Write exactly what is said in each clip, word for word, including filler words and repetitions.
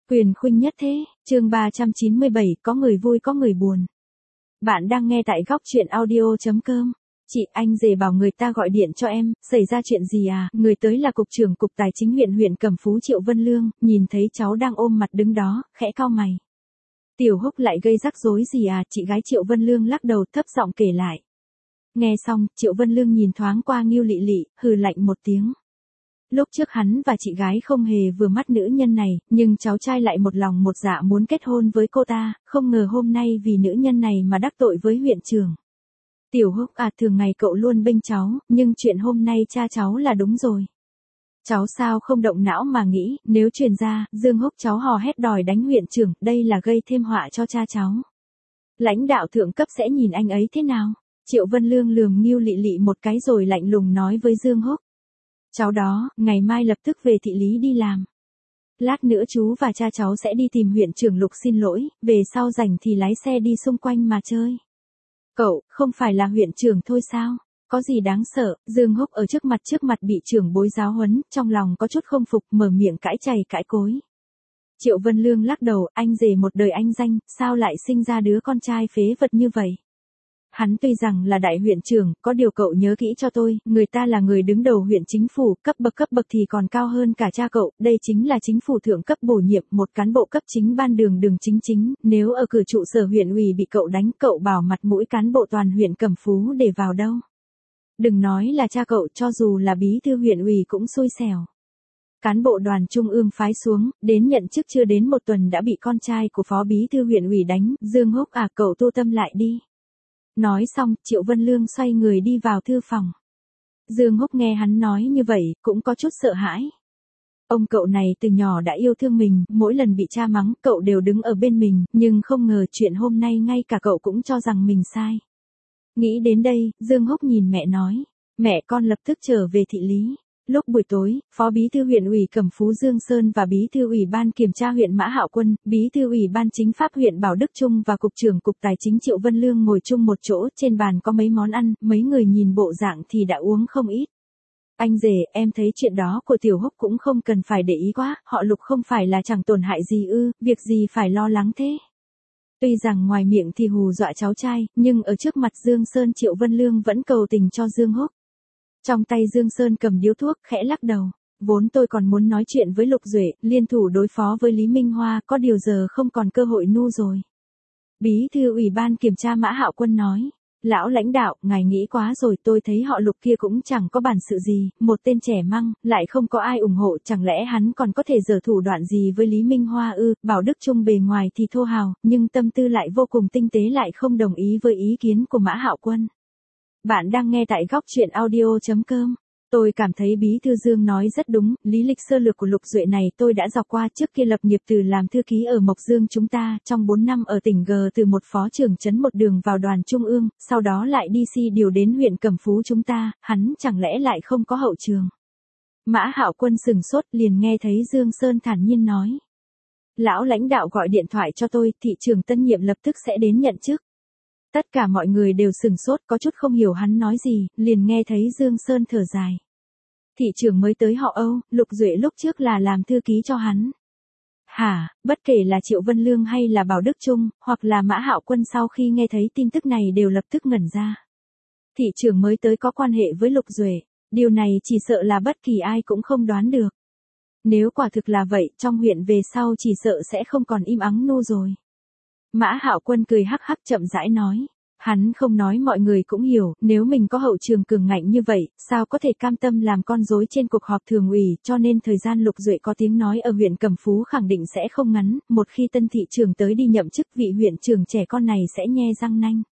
Quyền khuynh nhất thế, chương ba trăm chín mươi bảy, có người vui có người buồn. Bạn đang nghe tại góc truyện audio.com. Chị, anh rể bảo người ta gọi điện cho em, xảy ra chuyện gì à? Người tới là cục trưởng cục tài chính huyện huyện Cẩm Phú Triệu Vân Lương, nhìn thấy cháu đang ôm mặt đứng đó, khẽ cau mày. Tiểu Húc lại gây rắc rối gì à? Chị gái Triệu Vân Lương lắc đầu thấp giọng kể lại. Nghe xong, Triệu Vân Lương nhìn thoáng qua Ngưu Lị Lị, hừ lạnh một tiếng. Lúc trước hắn và chị gái không hề vừa mắt nữ nhân này, nhưng cháu trai lại một lòng một dạ muốn kết hôn với cô ta, không ngờ hôm nay vì nữ nhân này mà đắc tội với huyện trưởng. Tiểu Húc à, thường ngày cậu luôn bênh cháu, nhưng chuyện hôm nay cha cháu là đúng rồi. Cháu sao không động não mà nghĩ, nếu truyền ra, Dương Húc cháu hò hét đòi đánh huyện trưởng, đây là gây thêm họa cho cha cháu. Lãnh đạo thượng cấp sẽ nhìn anh ấy thế nào? Triệu Vân Lương lườm Ngưu Lị Lị một cái rồi lạnh lùng nói với Dương Húc. Cháu đó, ngày mai lập tức về thị lý đi làm. Lát nữa chú và cha cháu sẽ đi tìm huyện trưởng Lục xin lỗi, về sau rảnh thì lái xe đi xung quanh mà chơi. Cậu, không phải là huyện trưởng thôi sao? Có gì đáng sợ? Dương Húc ở trước mặt trước mặt bị trưởng bối giáo huấn, trong lòng có chút không phục, mở miệng cãi chày cãi cối. Triệu Vân Lương lắc đầu, anh rể một đời anh danh, sao lại sinh ra đứa con trai phế vật như vậy? Hắn tuy rằng là đại huyện trưởng, có điều cậu nhớ kỹ cho tôi, người ta là người đứng đầu huyện chính phủ, cấp bậc cấp bậc thì còn cao hơn cả cha cậu, đây chính là chính phủ thượng cấp bổ nhiệm, một cán bộ cấp chính ban đường đường chính chính, nếu ở cửa trụ sở huyện ủy bị cậu đánh, cậu bảo mặt mũi cán bộ toàn huyện Cẩm Phú để vào đâu. Đừng nói là cha cậu, cho dù là bí thư huyện ủy cũng xui xẻo. Cán bộ đoàn trung ương phái xuống, đến nhận chức chưa đến một tuần đã bị con trai của phó bí thư huyện ủy đánh, Dương Húc à, cậu tu tâm lại đi. Nói xong, Triệu Vân Lương xoay người đi vào thư phòng. Dương Húc nghe hắn nói như vậy, cũng có chút sợ hãi. Ông cậu này từ nhỏ đã yêu thương mình, mỗi lần bị cha mắng, cậu đều đứng ở bên mình, nhưng không ngờ chuyện hôm nay ngay cả cậu cũng cho rằng mình sai. Nghĩ đến đây, Dương Húc nhìn mẹ nói, mẹ con lập tức trở về thị lý. Lúc buổi tối, Phó Bí thư huyện ủy Cẩm Phú Dương Sơn và Bí thư ủy ban kiểm tra huyện Mã Hạo Quân, Bí thư ủy ban chính pháp huyện Bảo Đức Trung và Cục trưởng Cục Tài chính Triệu Vân Lương ngồi chung một chỗ, trên bàn có mấy món ăn, mấy người nhìn bộ dạng thì đã uống không ít. Anh rể, em thấy chuyện đó của Tiểu Húc cũng không cần phải để ý quá, họ Lục không phải là chẳng tổn hại gì ư, việc gì phải lo lắng thế. Tuy rằng ngoài miệng thì hù dọa cháu trai, nhưng ở trước mặt Dương Sơn Triệu Vân Lương vẫn cầu tình cho Dương Húc. Trong tay Dương Sơn cầm điếu thuốc, khẽ lắc đầu. Vốn tôi còn muốn nói chuyện với Lục Duệ, liên thủ đối phó với Lý Minh Hoa, có điều giờ không còn cơ hội nu rồi. Bí thư ủy ban kiểm tra Mã Hạo Quân nói. Lão lãnh đạo, ngài nghĩ quá rồi, tôi thấy họ Lục kia cũng chẳng có bản sự gì, một tên trẻ măng, lại không có ai ủng hộ, chẳng lẽ hắn còn có thể giở thủ đoạn gì với Lý Minh Hoa ư? Bảo Đức Trung bề ngoài thì thô hào, nhưng tâm tư lại vô cùng tinh tế, lại không đồng ý với ý kiến của Mã Hạo Quân. Bạn đang nghe tại góc truyện audio.com. Tôi cảm thấy Bí thư Dương nói rất đúng, lý lịch sơ lược của Lục Duệ này tôi đã dọc qua, trước kia lập nghiệp từ làm thư ký ở Mộc Dương chúng ta, trong bốn năm ở tỉnh G từ một phó trưởng trấn một đường vào đoàn trung ương, sau đó lại đi si điều đến huyện Cẩm Phú chúng ta, hắn chẳng lẽ lại không có hậu trường. Mã Hạo Quân sừng sốt, liền nghe thấy Dương Sơn thản nhiên nói. Lão lãnh đạo gọi điện thoại cho tôi, thị trưởng tân nhiệm lập tức sẽ đến nhận chức. Tất cả mọi người đều sừng sốt, có chút không hiểu hắn nói gì, liền nghe thấy Dương Sơn thở dài. Thị trưởng mới tới họ Âu, Lục Duệ lúc trước là làm thư ký cho hắn. Hả, bất kể là Triệu Vân Lương hay là Bảo Đức Trung, hoặc là Mã Hạo Quân sau khi nghe thấy tin tức này đều lập tức ngẩn ra. Thị trưởng mới tới có quan hệ với Lục Duệ, điều này chỉ sợ là bất kỳ ai cũng không đoán được. Nếu quả thực là vậy, trong huyện về sau chỉ sợ sẽ không còn im ắng nu rồi. Mã Hạo Quân cười hắc hắc chậm rãi nói. Hắn không nói mọi người cũng hiểu, nếu mình có hậu trường cường ngạnh như vậy, sao có thể cam tâm làm con rối trên cuộc họp thường ủy, cho nên thời gian Lục Duệ có tiếng nói ở huyện Cẩm Phú khẳng định sẽ không ngắn, một khi tân thị trưởng tới đi nhậm chức vị huyện trưởng trẻ con này sẽ nhe răng nanh.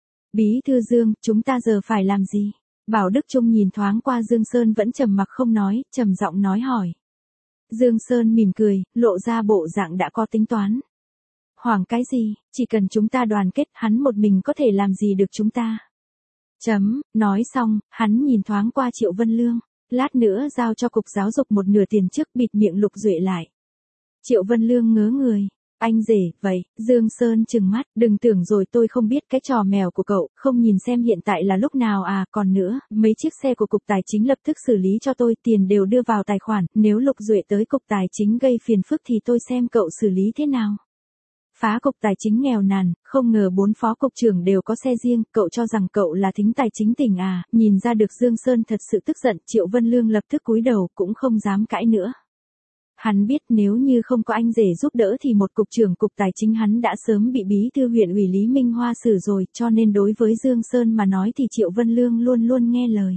Bí thư Dương, chúng ta giờ phải làm gì? Bảo Đức Trung nhìn thoáng qua Dương Sơn vẫn trầm mặc không nói, trầm giọng nói hỏi. Dương Sơn mỉm cười, lộ ra bộ dạng đã có tính toán. Hoảng cái gì, chỉ cần chúng ta đoàn kết, hắn một mình có thể làm gì được chúng ta. Chấm, nói xong, hắn nhìn thoáng qua Triệu Vân Lương, lát nữa giao cho cục giáo dục một nửa tiền trước bịt miệng Lục Duệ lại. Triệu Vân Lương ngớ người, Anh rể, vậy, Dương Sơn trừng mắt, đừng tưởng rồi tôi không biết cái trò mèo của cậu, không nhìn xem hiện tại là lúc nào à, còn nữa, mấy chiếc xe của Cục Tài chính lập tức xử lý cho tôi, tiền đều đưa vào tài khoản, nếu Lục Duệ tới Cục Tài chính gây phiền phức thì tôi xem cậu xử lý thế nào. Phá Cục Tài chính nghèo nàn, không ngờ bốn phó cục trưởng đều có xe riêng, cậu cho rằng cậu là thính tài chính tỉnh à, nhìn ra được Dương Sơn thật sự tức giận, Triệu Vân Lương lập tức cúi đầu, cũng không dám cãi nữa. Hắn biết nếu như không có anh rể giúp đỡ thì một cục trưởng Cục Tài chính hắn đã sớm bị bí thư huyện ủy Lý Minh Hoa xử rồi, cho nên đối với Dương Sơn mà nói thì Triệu Vân Lương luôn luôn nghe lời.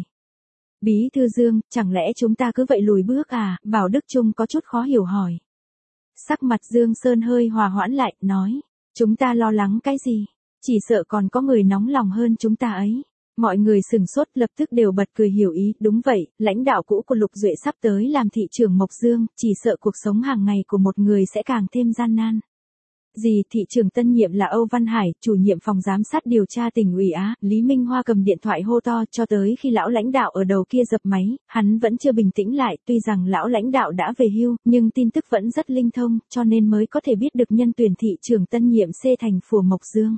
Bí thư Dương, chẳng lẽ chúng ta cứ vậy lùi bước à, Bảo Đức Trung có chút khó hiểu hỏi. Sắc mặt Dương Sơn hơi hòa hoãn lại, nói, chúng ta lo lắng cái gì, chỉ sợ còn có người nóng lòng hơn chúng ta ấy. Mọi người sừng sốt lập tức đều bật cười hiểu ý, đúng vậy, lãnh đạo cũ của Lục Duệ sắp tới làm thị trưởng Mộc Dương, chỉ sợ cuộc sống hàng ngày của một người sẽ càng thêm gian nan. Gì, thị trưởng tân nhiệm là Âu Văn Hải, chủ nhiệm phòng giám sát điều tra tỉnh ủy Á, Lý Minh Hoa cầm điện thoại hô to cho tới khi lão lãnh đạo ở đầu kia dập máy, hắn vẫn chưa bình tĩnh lại, tuy rằng lão lãnh đạo đã về hưu, nhưng tin tức vẫn rất linh thông, cho nên mới có thể biết được nhân tuyển thị trưởng tân nhiệm C thành phủ Mộc Dương.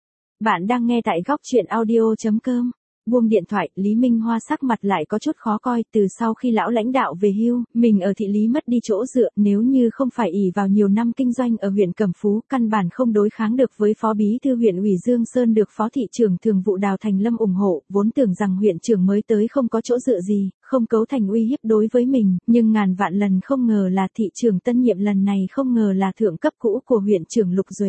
Bạn đang nghe tại góc truyện audio chấm com. Buông điện thoại, Lý Minh Hoa sắc mặt lại có chút khó coi, từ sau khi lão lãnh đạo về hưu, mình ở thị lý mất đi chỗ dựa, nếu như không phải ỷ vào nhiều năm kinh doanh ở huyện Cẩm Phú, căn bản không đối kháng được với phó bí thư huyện ủy Dương Sơn được phó thị trưởng thường vụ Đào Thành Lâm ủng hộ, vốn tưởng rằng huyện trưởng mới tới không có chỗ dựa gì, không cấu thành uy hiếp đối với mình, nhưng ngàn vạn lần không ngờ là thị trưởng tân nhiệm lần này không ngờ là thượng cấp cũ của huyện trưởng Lục Duệ.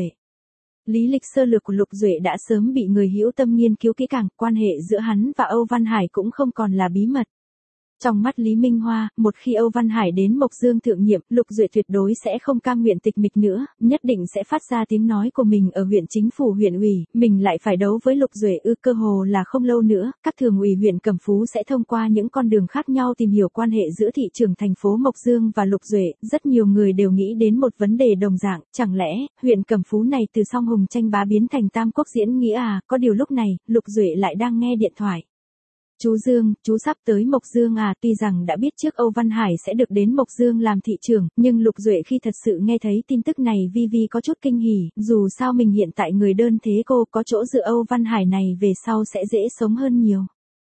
Lý lịch sơ lược của Lục Duệ đã sớm bị người hữu tâm nghiên cứu kỹ càng, quan hệ giữa hắn và Âu Văn Hải cũng không còn là bí mật. Trong mắt Lý Minh Hoa, một khi Âu Văn Hải đến Mộc Dương thượng nhiệm, Lục Duệ tuyệt đối sẽ không cam nguyện tịch mịch nữa, nhất định sẽ phát ra tiếng nói của mình ở huyện chính phủ huyện ủy, mình lại phải đấu với Lục Duệ ư, cơ hồ là không lâu nữa, các thường ủy huyện Cẩm Phú sẽ thông qua những con đường khác nhau tìm hiểu quan hệ giữa thị trưởng thành phố Mộc Dương và Lục Duệ, rất nhiều người đều nghĩ đến một vấn đề đồng dạng, chẳng lẽ, huyện Cẩm Phú này từ song hùng tranh bá biến thành tam quốc diễn nghĩa à, có điều lúc này, Lục Duệ lại đang nghe điện thoại. Chú Dương, chú sắp tới Mộc Dương à, tuy rằng đã biết trước Âu Văn Hải sẽ được đến Mộc Dương làm thị trưởng, nhưng Lục Duệ khi thật sự nghe thấy tin tức này vi vi có chút kinh hỉ, dù sao mình hiện tại người đơn thế cô có chỗ dựa Âu Văn Hải này về sau sẽ dễ sống hơn nhiều.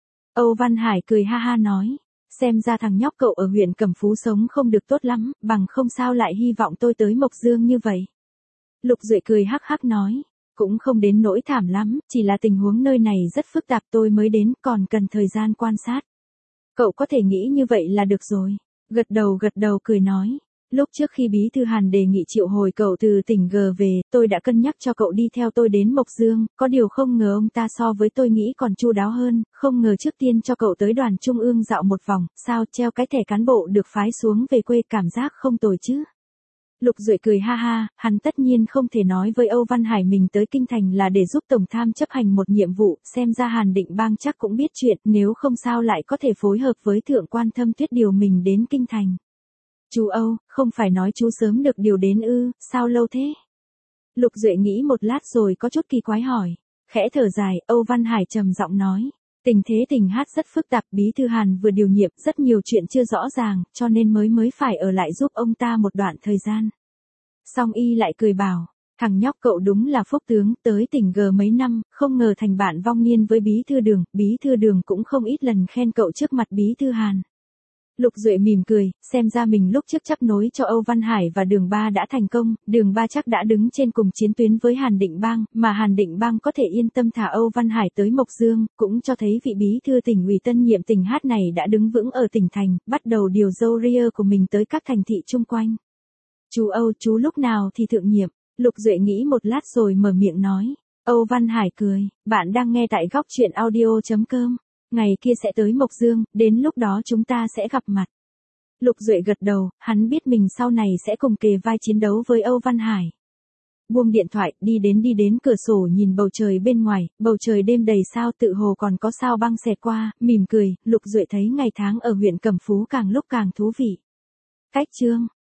Âu Văn Hải cười ha ha nói, xem ra thằng nhóc cậu ở huyện Cẩm Phú sống không được tốt lắm, bằng không sao lại hy vọng tôi tới Mộc Dương như vậy. Lục Duệ cười hắc hắc nói. Cũng không đến nỗi thảm lắm, chỉ là tình huống nơi này rất phức tạp tôi mới đến, còn cần thời gian quan sát. Cậu có thể nghĩ như vậy là được rồi. Gật đầu gật đầu cười nói. Lúc trước khi Bí thư Hàn đề nghị triệu hồi cậu từ tỉnh G về, tôi đã cân nhắc cho cậu đi theo tôi đến Mộc Dương, có điều không ngờ ông ta so với tôi nghĩ còn chu đáo hơn, không ngờ trước tiên cho cậu tới đoàn trung ương dạo một vòng, sao treo cái thẻ cán bộ được phái xuống về quê cảm giác không tồi chứ. Lục Duệ cười ha ha, hắn tất nhiên không thể nói với Âu Văn Hải mình tới Kinh Thành là để giúp Tổng Tham chấp hành một nhiệm vụ, xem ra Hàn Định Bang chắc cũng biết chuyện, nếu không sao lại có thể phối hợp với Thượng quan Thâm Tuyết điều mình đến Kinh Thành. Chú Âu, không phải nói chú sớm được điều đến ư, sao lâu thế? Lục Duệ nghĩ một lát rồi có chút kỳ quái hỏi, khẽ thở dài, Âu Văn Hải trầm giọng nói. Tình thế tình hát rất phức tạp, Bí thư Hàn vừa điều nhiệm, rất nhiều chuyện chưa rõ ràng, cho nên mới mới phải ở lại giúp ông ta một đoạn thời gian. Song y lại cười bảo, thằng nhóc cậu đúng là phúc tướng, tới tỉnh G mấy năm, không ngờ thành bạn vong niên với Bí thư Đường, Bí thư Đường cũng không ít lần khen cậu trước mặt Bí thư Hàn. Lục Duệ mỉm cười, xem ra mình lúc trước chấp nối cho Âu Văn Hải và Đường Ba đã thành công, Đường Ba chắc đã đứng trên cùng chiến tuyến với Hàn Định Bang, mà Hàn Định Bang có thể yên tâm thả Âu Văn Hải tới Mộc Dương, cũng cho thấy vị bí thư tỉnh ủy tân nhiệm tỉnh Hát này đã đứng vững ở tỉnh thành, bắt đầu điều dâu ria của mình tới các thành thị chung quanh. Chú Âu, chú lúc nào thì thượng nhiệm? Lục Duệ nghĩ một lát rồi mở miệng nói. Âu Văn Hải cười, bạn đang nghe tại góc truyện audio chấm com. Ngày kia sẽ tới Mộc Dương, đến lúc đó chúng ta sẽ gặp mặt. Lục Duệ gật đầu, hắn biết mình sau này sẽ cùng kề vai chiến đấu với Âu Văn Hải. Buông điện thoại, đi đến đi đến cửa sổ nhìn bầu trời bên ngoài, bầu trời đêm đầy sao tự hồ còn có sao băng xẹt qua, mỉm cười, Lục Duệ thấy ngày tháng ở huyện Cẩm Phú càng lúc càng thú vị. Cách chương